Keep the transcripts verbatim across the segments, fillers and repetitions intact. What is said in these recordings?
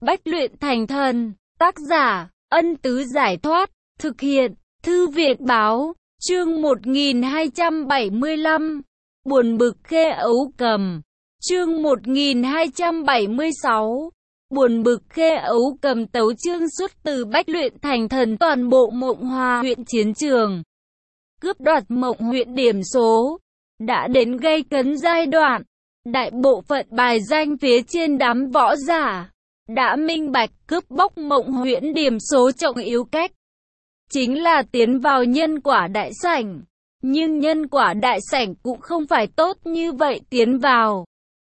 Bách luyện thành thần. Tác giả, Ân Tứ Giải Thoát. Thực hiện, Thư viện Báo. Chương một nghìn hai trăm bảy mươi lăm. Buồn bực Khê Ấu Cầm. Chương một nghìn hai trăm bảy mươi sáu. Buồn bực Khê Ấu Cầm. Tấu chương xuất từ Bách luyện thành thần. Toàn bộ Mộng Hoa huyện chiến trường, cướp đoạt Mộng huyện điểm số đã đến gây cấn giai đoạn. Đại bộ phận bài danh phía trên đám võ giả đã minh bạch cướp bóc Mộng huyện điểm số trọng yếu cách chính là tiến vào nhân quả đại sảnh. Nhưng nhân quả đại sảnh cũng không phải tốt như vậy tiến vào.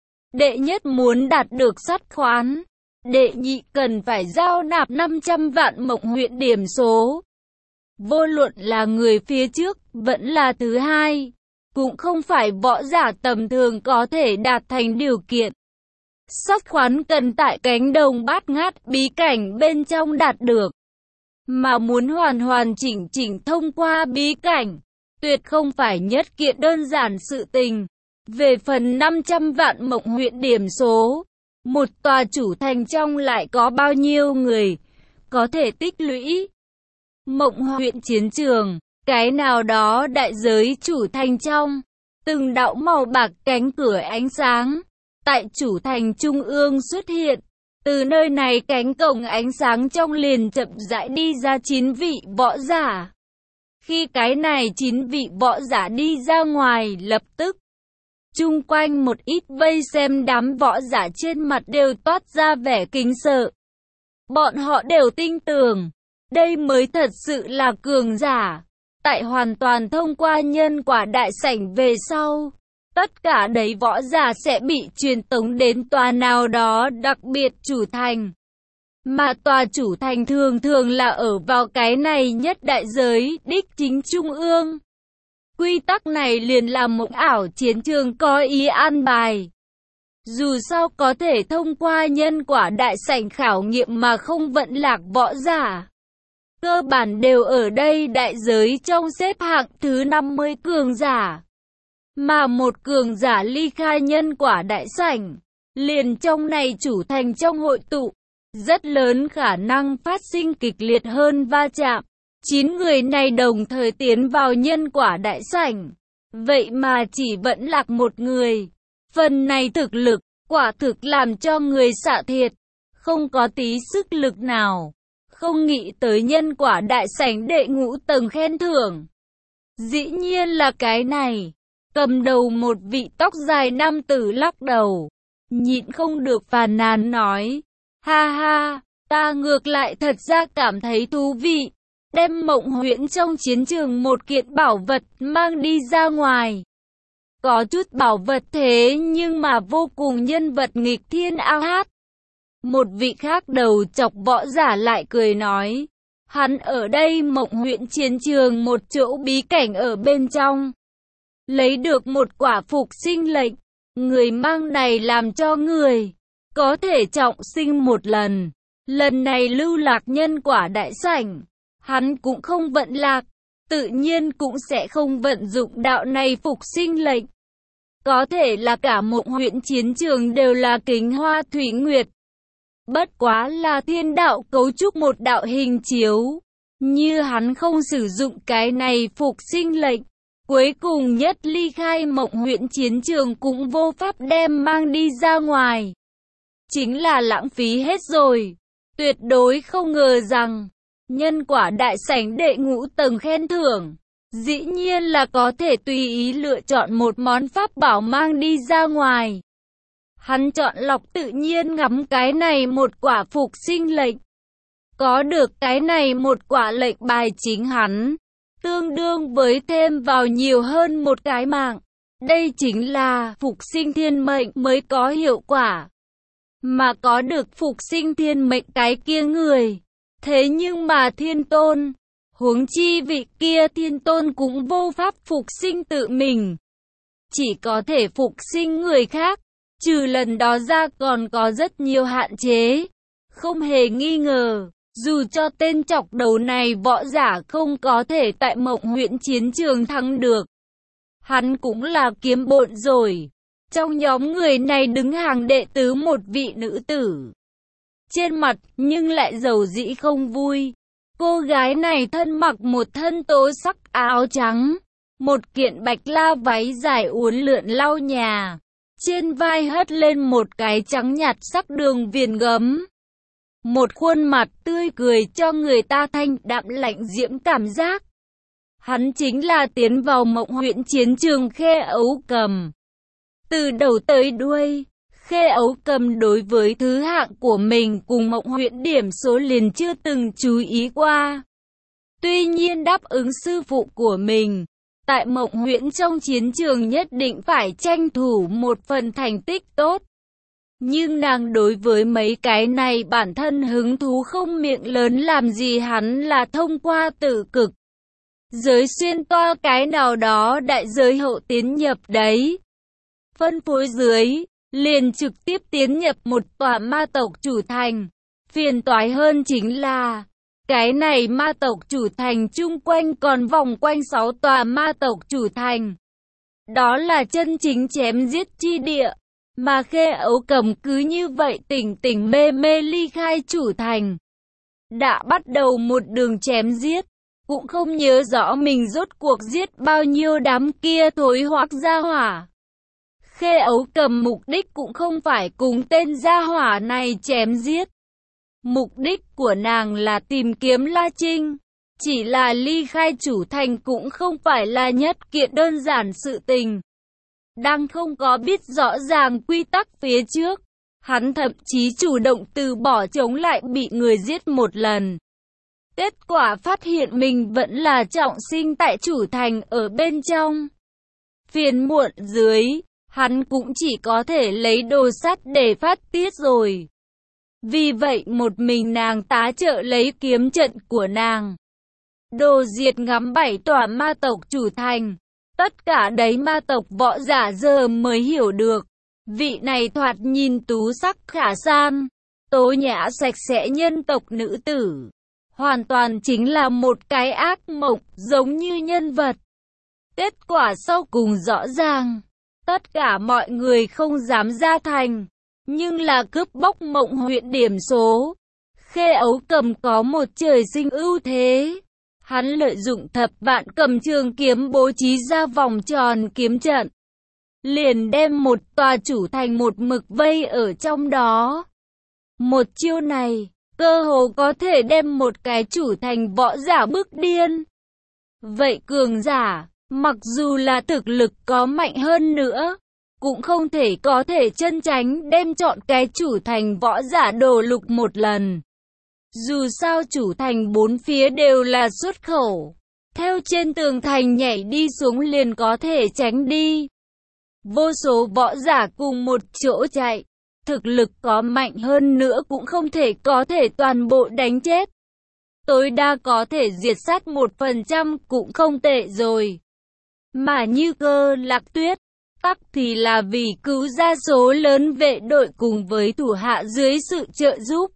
Đệ nhất muốn đạt được sắt khoán, đệ nhị cần phải giao nạp năm trăm vạn Mộng huyện điểm số. Vô luận là người phía trước vẫn là thứ hai, cũng không phải võ giả tầm thường có thể đạt thành điều kiện. Sắt khoán cần tại cánh đồng bát ngát bí cảnh bên trong đạt được, mà muốn hoàn hoàn chỉnh chỉnh thông qua bí cảnh, tuyệt không phải nhất kiện đơn giản sự tình. Về phần năm trăm vạn Mộng huyện điểm số, một tòa chủ thành trong lại có bao nhiêu người có thể tích lũy? Mộng huyện chiến trường, cái nào đó đại giới chủ thành trong, từng đạo màu bạc cánh cửa ánh sáng, tại chủ thành trung ương xuất hiện. Từ nơi này cánh cổng ánh sáng trong liền chậm rãi đi ra chín vị võ giả. Khi cái này chín vị võ giả đi ra ngoài, lập tức chung quanh một ít vây xem đám võ giả trên mặt đều toát ra vẻ kính sợ. Bọn họ đều tin tưởng, đây mới thật sự là cường giả. Tại hoàn toàn thông qua nhân quả đại sảnh về sau, tất cả đấy võ giả sẽ bị truyền tống đến tòa nào đó đặc biệt chủ thành. Mà tòa chủ thành thường thường là ở vào cái này nhất đại giới đích chính trung ương. Quy tắc này liền là mộng ảo chiến trường có ý an bài. Dù sao có thể thông qua nhân quả đại sảnh khảo nghiệm mà không vận lạc võ giả, cơ bản đều ở đây đại giới trong xếp hạng thứ năm mươi cường giả. Mà một cường giả ly khai nhân quả đại sảnh, liền trong này chủ thành trong hội tụ, rất lớn khả năng phát sinh kịch liệt hơn va chạm. Chín người này đồng thời tiến vào nhân quả đại sảnh, vậy mà chỉ vẫn lạc một người. Phần này thực lực, quả thực làm cho người xạ thiệt, không có tí sức lực nào. Không nghĩ tới nhân quả đại sảnh đệ ngũ tầng khen thưởng. Dĩ nhiên là cái này. Cầm đầu một vị tóc dài nam tử lắc đầu, nhịn không được phàn nàn nói, ha ha, ta ngược lại thật ra cảm thấy thú vị, đem Mộng huyện trong chiến trường một kiện bảo vật mang đi ra ngoài. Có chút bảo vật thế nhưng mà vô cùng nhân vật nghịch thiên ao hát. Một vị khác đầu chọc võ giả lại cười nói, hắn ở đây Mộng huyện chiến trường một chỗ bí cảnh ở bên trong, lấy được một quả phục sinh lệnh, người mang này làm cho người có thể trọng sinh một lần. Lần này lưu lạc nhân quả đại sảnh, hắn cũng không vận lạc, tự nhiên cũng sẽ không vận dụng đạo này phục sinh lệnh. Có thể là cả Mộng huyện chiến trường đều là Kính Hoa Thủy Nguyệt, bất quá là thiên đạo cấu trúc một đạo hình chiếu. Như hắn không sử dụng cái này phục sinh lệnh, cuối cùng nhất ly khai Mộng huyện chiến trường cũng vô pháp đem mang đi ra ngoài. Chính là lãng phí hết rồi. Tuyệt đối không ngờ rằng, nhân quả đại sảnh đệ ngũ tầng khen thưởng, dĩ nhiên là có thể tùy ý lựa chọn một món pháp bảo mang đi ra ngoài. Hắn chọn lọc tự nhiên ngắm cái này một quả phục sinh lệnh. Có được cái này một quả lệnh bài chính hắn, tương đương với thêm vào nhiều hơn một cái mạng. Đây chính là phục sinh thiên mệnh mới có hiệu quả. Mà có được phục sinh thiên mệnh cái kia người, thế nhưng mà thiên tôn, huống chi vị kia thiên tôn cũng vô pháp phục sinh tự mình, chỉ có thể phục sinh người khác. Trừ lần đó ra còn có rất nhiều hạn chế. Không hề nghi ngờ, dù cho tên chọc đầu này võ giả không có thể tại Mộng huyện chiến trường thắng được, hắn cũng là kiếm bộn rồi. Trong nhóm người này đứng hàng đệ tứ một vị nữ tử. trên mặt nhưng lại dầu dĩ không vui. Cô gái này thân mặc một thân tố sắc áo trắng, một kiện bạch la váy dài uốn lượn lau nhà, trên vai hất lên một cái trắng nhạt sắc đường viền gấm. Một khuôn mặt tươi cười cho người ta thanh đạm lạnh diễm cảm giác. Hắn chính là tiến vào Mộng Huyễn chiến trường Khê Ấu Cầm. Từ đầu tới đuôi, Khê Ấu Cầm đối với thứ hạng của mình cùng Mộng Huyễn điểm số liền chưa từng chú ý qua. Tuy nhiên đáp ứng sư phụ của mình, tại Mộng Huyễn trong chiến trường nhất định phải tranh thủ một phần thành tích tốt. Nhưng nàng đối với mấy cái này bản thân hứng thú không miệng lớn, làm gì hắn là thông qua tử cực giới xuyên toa cái nào đó đại giới hậu tiến nhập đấy. Phân phối dưới, liền trực tiếp tiến nhập một tòa ma tộc chủ thành. Phiền toái hơn chính là, cái này ma tộc chủ thành chung quanh còn vòng quanh sáu tòa ma tộc chủ thành. Đó là chân chính chém giết chi địa. Mà Khê Ấu Cầm cứ như vậy tỉnh tỉnh mê mê ly khai chủ thành. Đã bắt đầu một đường chém giết, cũng không nhớ rõ mình rốt cuộc giết bao nhiêu đám kia thối hoác gia hỏa. Khê Ấu Cầm mục đích cũng không phải cùng tên gia hỏa này chém giết. Mục đích của nàng là tìm kiếm La Trinh. Chỉ là ly khai chủ thành cũng không phải là nhất kiện đơn giản sự tình. Đang không có biết rõ ràng quy tắc phía trước, hắn thậm chí chủ động từ bỏ chống lại bị người giết một lần. Kết quả phát hiện mình vẫn là trọng sinh tại chủ thành ở bên trong. Phiền muộn dưới, hắn cũng chỉ có thể lấy đồ sắt để phát tiết rồi. Vì vậy một mình nàng tá trợ lấy kiếm trận của nàng. Đồ diệt ngắm bảy tòa ma tộc chủ thành. Tất cả đấy ma tộc võ giả giờ mới hiểu được. Vị này thoạt nhìn tú sắc khả san, tố nhã sạch sẽ nhân tộc nữ tử. Hoàn toàn chính là một cái ác mộng giống như nhân vật. Kết quả sau cùng rõ ràng. Tất cả mọi người không dám ra thành. Nhưng là cướp bóc Mộng Huyễn điểm số. Khê Ấu Cầm có một trời sinh ưu thế. Hắn lợi dụng thập vạn cầm trường kiếm bố trí ra vòng tròn kiếm trận. Liền đem một tòa chủ thành một mực vây ở trong đó. Một chiêu này, cơ hồ có thể đem một cái chủ thành võ giả bức điên. Vậy cường giả, mặc dù là thực lực có mạnh hơn nữa, cũng không thể có thể chân tránh đem chọn cái chủ thành võ giả đổ lục một lần. Dù sao chủ thành bốn phía đều là xuất khẩu, theo trên tường thành nhảy đi xuống liền có thể tránh đi. Vô số võ giả cùng một chỗ chạy, thực lực có mạnh hơn nữa cũng không thể có thể toàn bộ đánh chết. Tối đa có thể diệt sát một phần trăm cũng không tệ rồi. Mà Như Cơ Lạc Tuyết, tắc thì là vì cứu ra số lớn vệ đội cùng với thủ hạ dưới sự trợ giúp,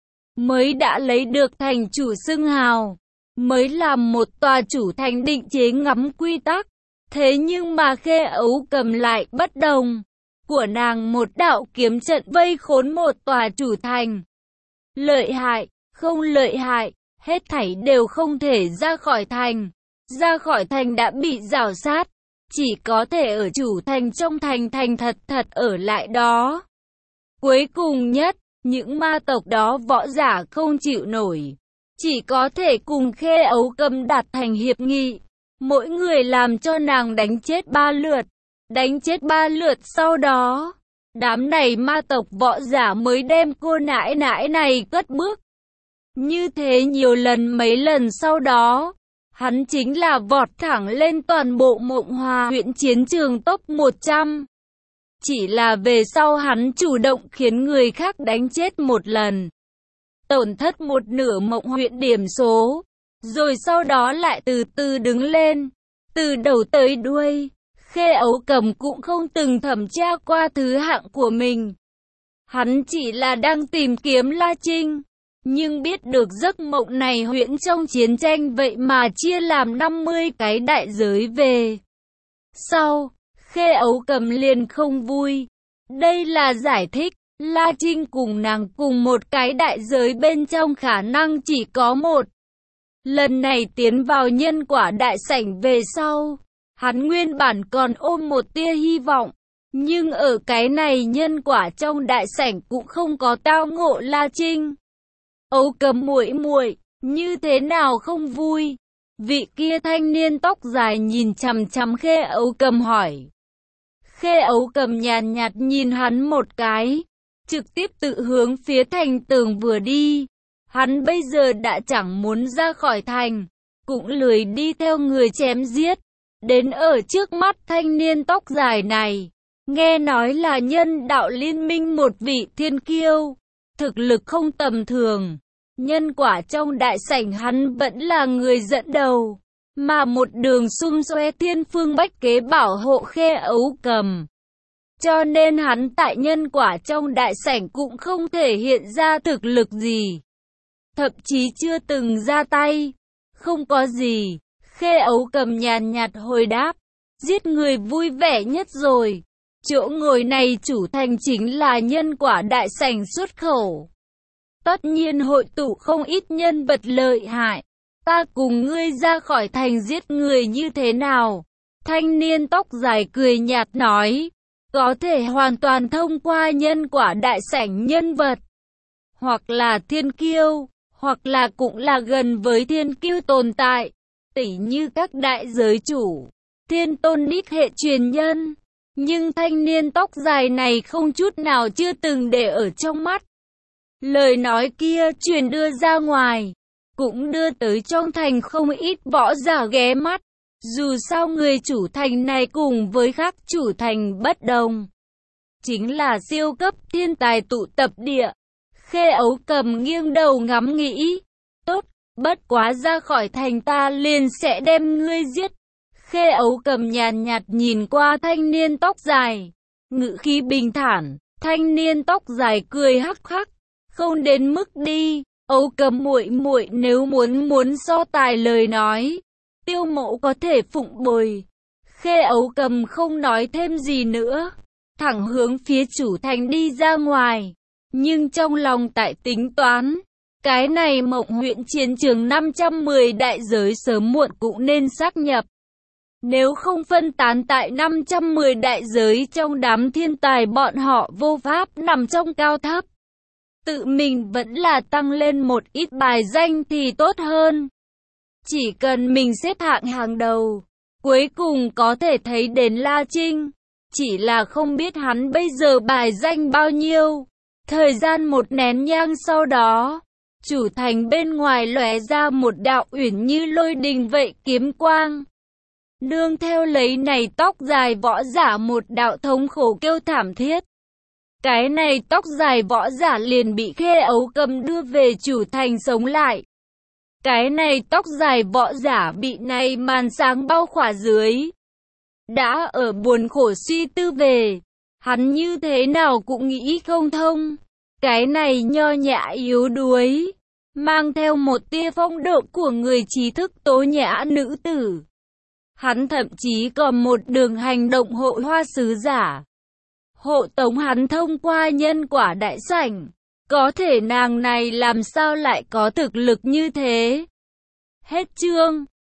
mới đã lấy được thành chủ xưng hào, mới làm một tòa chủ thành định chế ngắm quy tắc. Thế nhưng mà Khê Ấu Cầm lại bất đồng, của nàng một đạo kiếm trận vây khốn một tòa chủ thành. Lợi hại, không lợi hại, hết thảy đều không thể ra khỏi thành. Ra khỏi thành đã bị rào sát, chỉ có thể ở chủ thành trong thành thành thật thật ở lại đó. Cuối cùng nhất, những ma tộc đó võ giả không chịu nổi, chỉ có thể cùng Khê Ấu Cầm đạt thành hiệp nghị. Mỗi người làm cho nàng đánh chết ba lượt, đánh chết ba lượt sau đó, đám này ma tộc võ giả mới đem cô nãi nãi này cất bước. Như thế nhiều lần mấy lần sau đó, hắn chính là vọt thẳng lên toàn bộ Mộng Hòa huyện chiến trường top một trăm. Chỉ là về sau hắn chủ động khiến người khác đánh chết một lần, tổn thất một nửa Mộng huyện điểm số, rồi sau đó lại từ từ đứng lên. Từ đầu tới đuôi, Khê Ấu Cầm cũng không từng thẩm tra qua thứ hạng của mình. Hắn chỉ là đang tìm kiếm La Trinh, nhưng biết được giấc mộng này huyễn trong chiến tranh vậy mà chia làm năm mươi cái đại giới về. Sau, Khê Ấu Cầm liền không vui. Đây là giải thích, La Trinh cùng nàng cùng một cái đại giới bên trong khả năng chỉ có một. Lần này tiến vào nhân quả đại sảnh về sau, hắn nguyên bản còn ôm một tia hy vọng, nhưng ở cái này nhân quả trong đại sảnh cũng không có tao ngộ La Trinh. Ấu Cầm muội muội, như thế nào không vui? Vị kia thanh niên tóc dài nhìn chằm chằm Khê Ấu Cầm hỏi. Khê Ấu Cầm nhàn nhạt nhìn hắn một cái, trực tiếp tự hướng phía thành tường vừa đi. Hắn bây giờ đã chẳng muốn ra khỏi thành, cũng lười đi theo người chém giết. Đến ở trước mắt thanh niên tóc dài này, nghe nói là nhân đạo liên minh một vị thiên kiêu, thực lực không tầm thường. Nhân quả trong đại sảnh hắn vẫn là người dẫn đầu, mà một đường xung xoe thiên phương bách kế bảo hộ Khê Ấu Cầm. Cho nên hắn tại nhân quả trong đại sảnh cũng không thể hiện ra thực lực gì, thậm chí chưa từng ra tay. Không có gì, Khê Ấu Cầm nhàn nhạt hồi đáp, giết người vui vẻ nhất rồi. Chỗ ngồi này chủ thành chính là nhân quả đại sảnh xuất khẩu. Tất nhiên hội tụ không ít nhân vật lợi hại. Ta cùng ngươi ra khỏi thành giết người như thế nào? Thanh niên tóc dài cười nhạt nói, có thể hoàn toàn thông qua nhân quả đại sảnh nhân vật, hoặc là thiên kiêu, hoặc là cũng là gần với thiên kiêu tồn tại, tỉ như các đại giới chủ, thiên tôn đích hệ truyền nhân. Nhưng thanh niên tóc dài này không chút nào chưa từng để ở trong mắt. Lời nói kia truyền đưa ra ngoài, cũng đưa tới trong thành không ít võ giả ghé mắt. Dù sao người chủ thành này cùng với các chủ thành bất đồng, chính là siêu cấp thiên tài tụ tập địa. Khê Ấu Cầm nghiêng đầu ngắm nghĩ, tốt, bất quá ra khỏi thành ta liền sẽ đem ngươi giết. Khê Ấu Cầm nhàn nhạt nhìn qua thanh niên tóc dài, ngữ khí bình thản. Thanh niên tóc dài cười hắc hắc, không đến mức đi. Ấu Cầm muội muội, nếu muốn muốn so tài lời nói, Tiêu Mộ có thể phụng bồi. Khê Ấu Cầm không nói thêm gì nữa, thẳng hướng phía chủ thành đi ra ngoài. Nhưng trong lòng tại tính toán, cái này Mộng huyện chiến trường năm trăm mười đại giới sớm muộn cũng nên xác nhập. Nếu không phân tán tại năm trăm mười đại giới trong đám thiên tài, bọn họ vô pháp nằm trong cao thấp. Tự mình vẫn là tăng lên một ít bài danh thì tốt hơn. Chỉ cần mình xếp hạng hàng đầu, cuối cùng có thể thấy đến La Trinh. Chỉ là không biết hắn bây giờ bài danh bao nhiêu. Thời gian một nén nhang sau đó, chủ thành bên ngoài lóe ra một đạo uyển như lôi đình vậy kiếm quang. Nương theo lấy này tóc dài võ giả một đạo thống khổ kêu thảm thiết. Cái này tóc dài võ giả liền bị Khê Ấu Cầm đưa về chủ thành sống lại. Cái này tóc dài võ giả bị này màn sáng bao khỏa dưới. Đã ở buồn khổ suy tư về, hắn như thế nào cũng nghĩ không thông. Cái này nho nhã yếu đuối, mang theo một tia phong độ của người trí thức tố nhã nữ tử. Hắn thậm chí còn một đường hành động hộ hoa sứ giả, hộ tống hắn thông qua nhân quả đại sảnh. Có thể nàng này làm sao lại có thực lực như thế? Hết chương.